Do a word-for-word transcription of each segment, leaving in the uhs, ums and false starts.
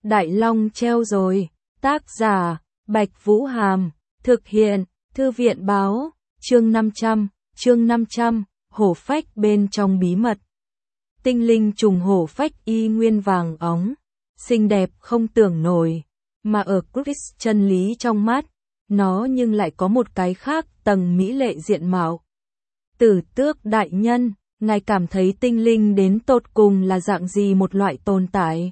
Đại Long treo rồi. Tác giả, Bạch Vũ Hàm. Thực hiện, Thư viện báo. Chương năm trăm, chương năm trăm, hổ phách bên trong bí mật. Tinh linh trùng hổ phách y nguyên vàng óng, xinh đẹp không tưởng nổi, mà ở Chris chân lý trong mắt, nó nhưng lại có một cái khác tầng mỹ lệ diện mạo. Tử Tước đại nhân, ngài cảm thấy tinh linh đến tột cùng là dạng gì một loại tồn tại?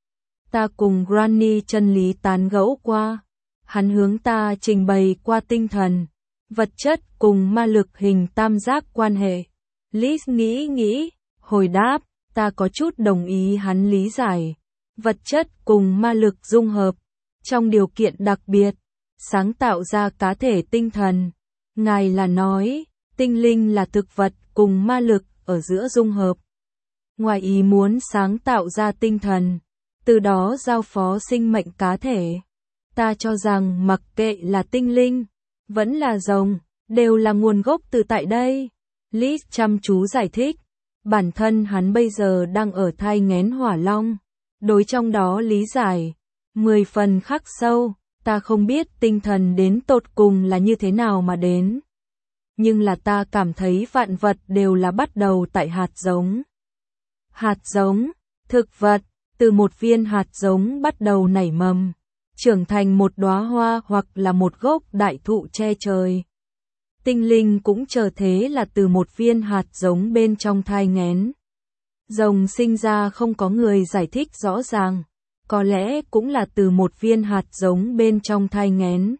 Ta cùng Granny chân lý tán gẫu qua, hắn hướng ta trình bày qua tinh thần, vật chất cùng ma lực hình tam giác quan hệ. Liz nghĩ nghĩ, hồi đáp, ta có chút đồng ý hắn lý giải. Vật chất cùng ma lực dung hợp, trong điều kiện đặc biệt, sáng tạo ra cá thể tinh thần. Ngài là nói, tinh linh là thực vật cùng ma lực ở giữa dung hợp. Ngoài ý muốn sáng tạo ra tinh thần, từ đó giao phó sinh mệnh cá thể. Ta cho rằng mặc kệ là tinh linh, vẫn là rồng, đều là nguồn gốc từ tại đây. Liz chăm chú giải thích, bản thân hắn bây giờ đang ở thai nghén hỏa long, đối trong đó lý giải, mười phần khắc sâu, ta không biết tinh thần đến tột cùng là như thế nào mà đến. Nhưng là ta cảm thấy vạn vật đều là bắt đầu tại hạt giống. Hạt giống, thực vật, từ một viên hạt giống bắt đầu nảy mầm, trưởng thành một đóa hoa hoặc là một gốc đại thụ che trời. Tinh linh cũng chờ thế là từ một viên hạt giống bên trong thai nghén. Rồng sinh ra không có người giải thích rõ ràng, có lẽ cũng là từ một viên hạt giống bên trong thai nghén.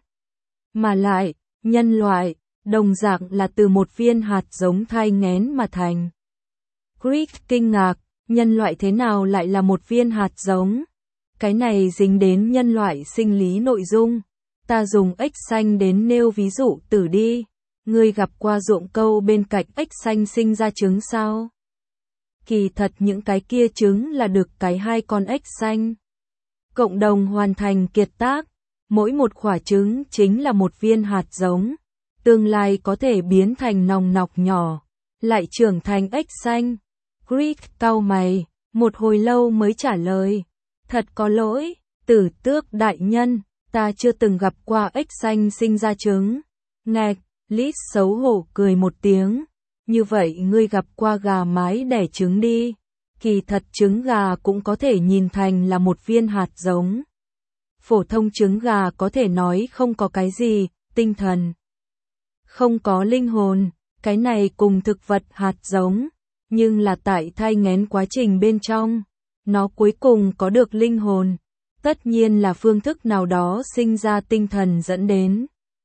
Mà lại, nhân loại, đồng dạng là từ một viên hạt giống thai nghén mà thành. Chris kinh ngạc, nhân loại thế nào lại là một viên hạt giống? Cái này dính đến nhân loại sinh lý nội dung. Ta dùng ếch xanh đến nêu ví dụ tử đi. Ngươi gặp qua ruộng câu bên cạnh ếch xanh sinh ra trứng sao? Kỳ thật những cái kia trứng là được cái hai con ếch xanh cộng đồng hoàn thành kiệt tác. Mỗi một quả trứng chính là một viên hạt giống. Tương lai có thể biến thành nòng nọc nhỏ, lại trưởng thành ếch xanh. Chris cau mày, một hồi lâu mới trả lời. Thật có lỗi, Tử Tước đại nhân, ta chưa từng gặp qua ếch xanh sinh ra trứng. Ngạch, Liz xấu hổ cười một tiếng. Như vậy ngươi gặp qua gà mái đẻ trứng đi. Kỳ thật trứng gà cũng có thể nhìn thành là một viên hạt giống. Phổ thông trứng gà có thể nói không có cái gì, tinh thần. Không có linh hồn, cái này cùng thực vật hạt giống. Nhưng là tại thai nghén quá trình bên trong, nó cuối cùng có được linh hồn. Tất nhiên là phương thức nào đó sinh ra tinh thần dẫn đến.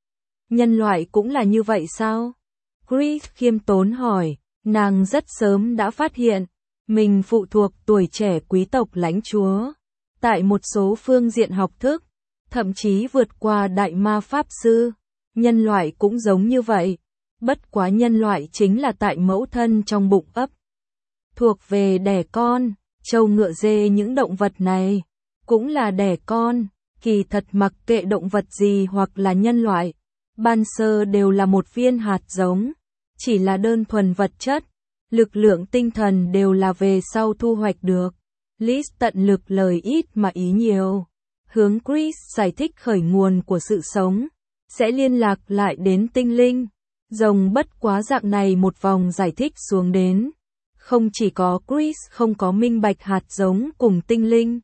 Nhân loại cũng là như vậy sao? Chris khiêm tốn hỏi, nàng rất sớm đã phát hiện, mình phụ thuộc tuổi trẻ quý tộc lãnh chúa. Tại một số phương diện học thức, thậm chí vượt qua đại ma pháp sư, nhân loại cũng giống như vậy. Bất quá nhân loại chính là tại mẫu thân trong bụng ấp. Thuộc về đẻ con, trâu ngựa dê những động vật này, cũng là đẻ con, kỳ thật mặc kệ động vật gì hoặc là nhân loại. Ban sơ đều là một viên hạt giống, chỉ là đơn thuần vật chất, lực lượng tinh thần đều là về sau thu hoạch được. Liz tận lực lời ít mà ý nhiều, hướng Chris giải thích khởi nguồn của sự sống, sẽ liên lạc lại đến tinh linh. Rồng bất quá dạng này một vòng giải thích xuống đến, không chỉ có Chris không có minh bạch hạt giống cùng tinh linh.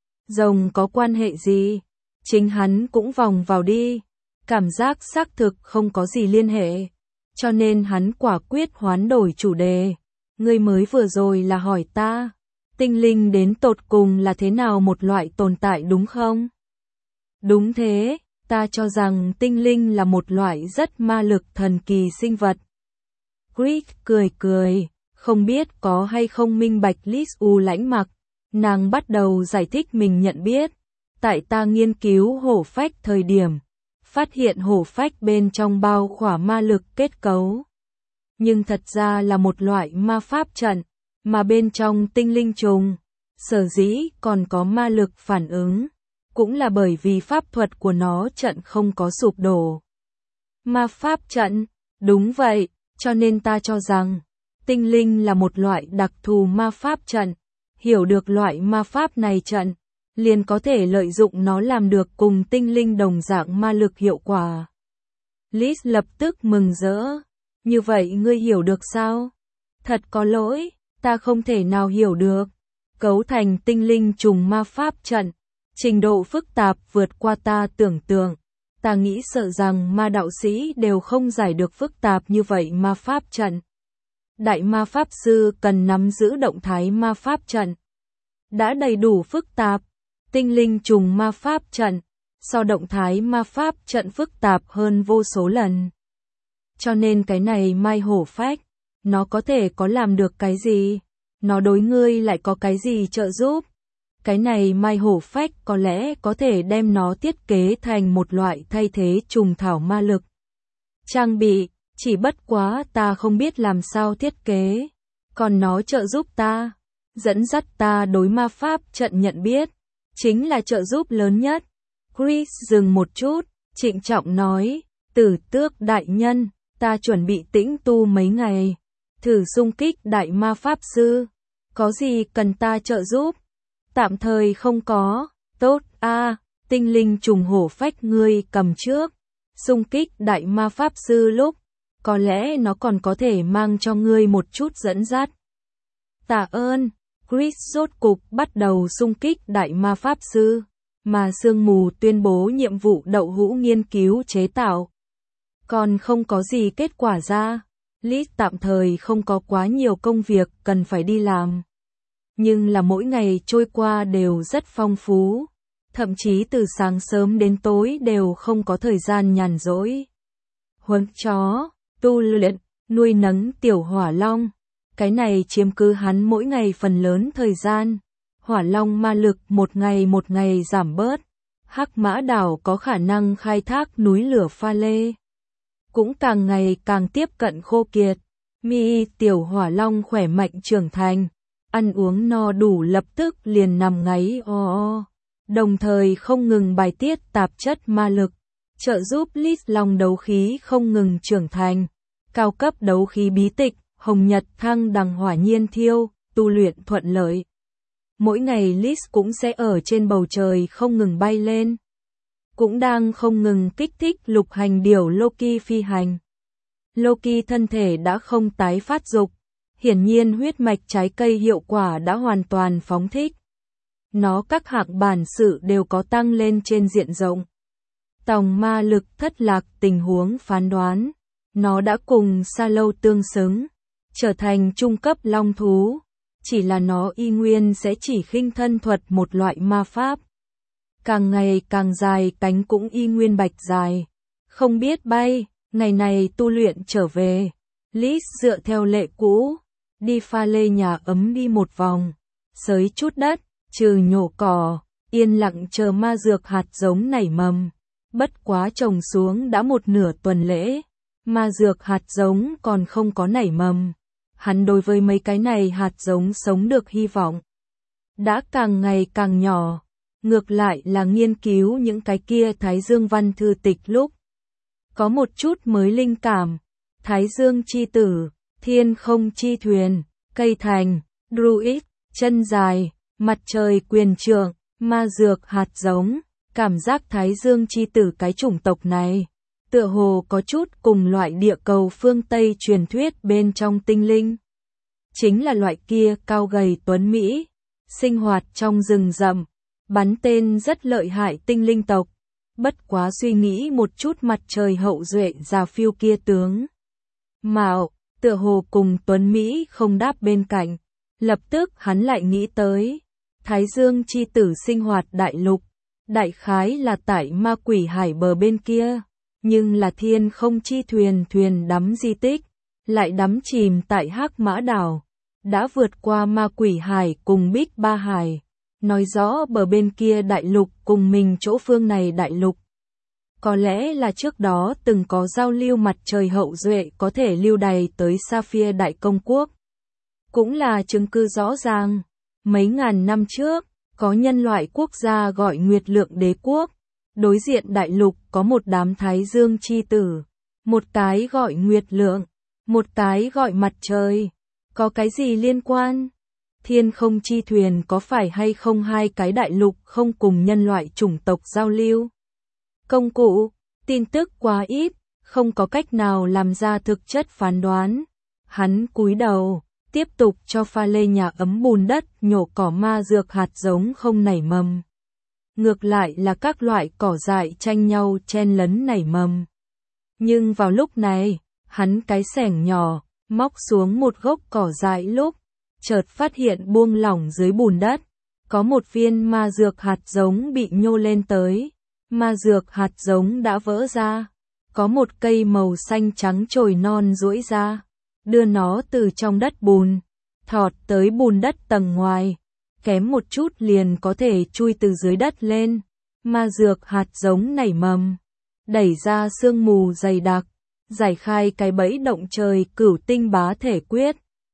Rồng có quan hệ gì? Chính hắn cũng vòng vào đi. Cảm giác xác thực không có gì liên hệ, cho nên hắn quả quyết hoán đổi chủ đề. Ngươi mới vừa rồi là hỏi ta, tinh linh đến tột cùng là thế nào một loại tồn tại đúng không? Đúng thế, ta cho rằng tinh linh là một loại rất ma lực thần kỳ sinh vật. Chris cười cười, không biết có hay không minh bạch Liz u lãnh mặc. Nàng bắt đầu giải thích mình nhận biết, tại ta nghiên cứu hổ phách thời điểm. Phát hiện hổ phách bên trong bao khỏa ma lực kết cấu. Nhưng thật ra là một loại ma pháp trận, mà bên trong tinh linh trùng, sở dĩ còn có ma lực phản ứng, cũng là bởi vì pháp thuật của nó trận không có sụp đổ. Ma pháp trận, đúng vậy, cho nên ta cho rằng, tinh linh là một loại đặc thù ma pháp trận, hiểu được loại ma pháp này trận, liền có thể lợi dụng nó làm được cùng tinh linh đồng dạng ma lực hiệu quả. Liz lập tức mừng rỡ. Như vậy ngươi hiểu được sao? Thật có lỗi, ta không thể nào hiểu được. Cấu thành tinh linh trùng ma pháp trận. Trình độ phức tạp vượt qua ta tưởng tượng. Ta nghĩ sợ rằng ma đạo sĩ đều không giải được phức tạp như vậy ma pháp trận. Đại ma pháp sư cần nắm giữ động thái ma pháp trận. Đã đầy đủ phức tạp. Tinh linh trùng ma pháp trận. So động thái ma pháp trận phức tạp hơn vô số lần. Cho nên cái này mai hổ phách, nó có thể có làm được cái gì? Nó đối ngươi lại có cái gì trợ giúp? Cái này mai hổ phách có lẽ có thể đem nó thiết kế thành một loại thay thế trùng thảo ma lực. Trang bị, chỉ bất quá ta không biết làm sao thiết kế. Còn nó trợ giúp ta, dẫn dắt ta đối ma pháp trận nhận biết, chính là trợ giúp lớn nhất. Chris dừng một chút, trịnh trọng nói, Tử Tước đại nhân, ta chuẩn bị tĩnh tu mấy ngày, thử xung kích đại ma pháp sư, có gì cần ta trợ giúp? Tạm thời không có, tốt a, tinh linh trùng hổ phách ngươi cầm trước, xung kích đại ma pháp sư lúc, có lẽ nó còn có thể mang cho ngươi một chút dẫn dắt. Tạ ơn, Chris rốt cục bắt đầu xung kích đại ma pháp sư, mà sương mù tuyên bố nhiệm vụ đậu hũ nghiên cứu chế tạo. Còn không có gì kết quả ra, Liz tạm thời không có quá nhiều công việc cần phải đi làm. Nhưng là mỗi ngày trôi qua đều rất phong phú, thậm chí từ sáng sớm đến tối đều không có thời gian nhàn rỗi. Huấn chó, tu luyện, nuôi nấng tiểu hỏa long, cái này chiếm cứ hắn mỗi ngày phần lớn thời gian. Hỏa long ma lực một ngày một ngày giảm bớt, Hắc Mã Đảo có khả năng khai thác núi lửa pha lê, cũng càng ngày càng tiếp cận khô kiệt. Mi tiểu hỏa long khỏe mạnh trưởng thành, ăn uống no đủ lập tức liền nằm ngáy o o, đồng thời không ngừng bài tiết tạp chất ma lực, trợ giúp Liz long đấu khí không ngừng trưởng thành. Cao cấp đấu khí bí tịch, hồng nhật thăng đằng hỏa nhiên thiêu, tu luyện thuận lợi. Mỗi ngày Liz cũng sẽ ở trên bầu trời không ngừng bay lên, cũng đang không ngừng kích thích lục hành điểu Loki phi hành. Loki thân thể đã không tái phát dục, hiển nhiên huyết mạch trái cây hiệu quả đã hoàn toàn phóng thích. Nó các hạng bản sự đều có tăng lên trên diện rộng. Tòng ma lực thất lạc tình huống phán đoán, nó đã cùng Sa Lâu tương xứng, trở thành trung cấp long thú. Chỉ là nó y nguyên sẽ chỉ khinh thân thuật một loại ma pháp. Càng ngày càng dài cánh cũng y nguyên bạch dài. Không biết bay, ngày này tu luyện trở về. Liz dựa theo lệ cũ, đi pha lê nhà ấm đi một vòng, xới chút đất, trừ nhổ cỏ, yên lặng chờ ma dược hạt giống nảy mầm. Bất quá trồng xuống đã một nửa tuần lễ, ma dược hạt giống còn không có nảy mầm. Hắn đối với mấy cái này hạt giống sống được hy vọng đã càng ngày càng nhỏ, ngược lại là nghiên cứu những cái kia Thái Dương văn thư tịch lúc có một chút mới linh cảm. Thái Dương chi tử, thiên không chi thuyền, cây thành, druid, chân dài, mặt trời quyền trượng, ma dược hạt giống, cảm giác Thái Dương chi tử cái chủng tộc này tựa hồ có chút cùng loại địa cầu phương Tây truyền thuyết bên trong tinh linh. Chính là loại kia cao gầy tuấn Mỹ, sinh hoạt trong rừng rậm, bắn tên rất lợi hại tinh linh tộc. Bất quá suy nghĩ một chút mặt trời hậu duệ già phiêu kia tướng mạo, tựa hồ cùng tuấn Mỹ không đáp bên cạnh. Lập tức hắn lại nghĩ tới, Thái Dương chi tử sinh hoạt đại lục, đại khái là tại ma quỷ hải bờ bên kia. Nhưng là thiên không chi thuyền thuyền đắm di tích, lại đắm chìm tại Hắc Mã Đảo, đã vượt qua ma quỷ hải cùng Bích Ba Hải, nói rõ bờ bên kia đại lục cùng mình chỗ phương này đại lục. Có lẽ là trước đó từng có giao lưu mặt trời hậu duệ có thể lưu đày tới Sapphire Đại Công Quốc. Cũng là chứng cứ rõ ràng, mấy ngàn năm trước, có nhân loại quốc gia gọi Nguyệt Lượng Đế Quốc. Đối diện đại lục có một đám Thái Dương chi tử, một cái gọi Nguyệt Lượng, một cái gọi mặt trời. Có cái gì liên quan? Thiên không chi thuyền có phải hay không hai cái đại lục không cùng nhân loại chủng tộc giao lưu? Công cụ, tin tức quá ít, không có cách nào làm ra thực chất phán đoán. Hắn cúi đầu, tiếp tục cho pha lê nhà ấm bùn đất nhổ cỏ ma dược hạt giống không nảy mầm. Ngược lại là các loại cỏ dại tranh nhau chen lấn nảy mầm. Nhưng vào lúc này, hắn cái xẻng nhỏ, móc xuống một gốc cỏ dại lúc, chợt phát hiện buông lỏng dưới bùn đất, có một viên ma dược hạt giống bị nhô lên tới. Ma dược hạt giống đã vỡ ra, có một cây màu xanh trắng chồi non duỗi ra, đưa nó từ trong đất bùn, thọt tới bùn đất tầng ngoài, kém một chút liền có thể chui từ dưới đất lên. Ma dược hạt giống nảy mầm, đẩy ra sương mù dày đặc, giải khai cái bẫy động trời cửu tinh bá thể quyết.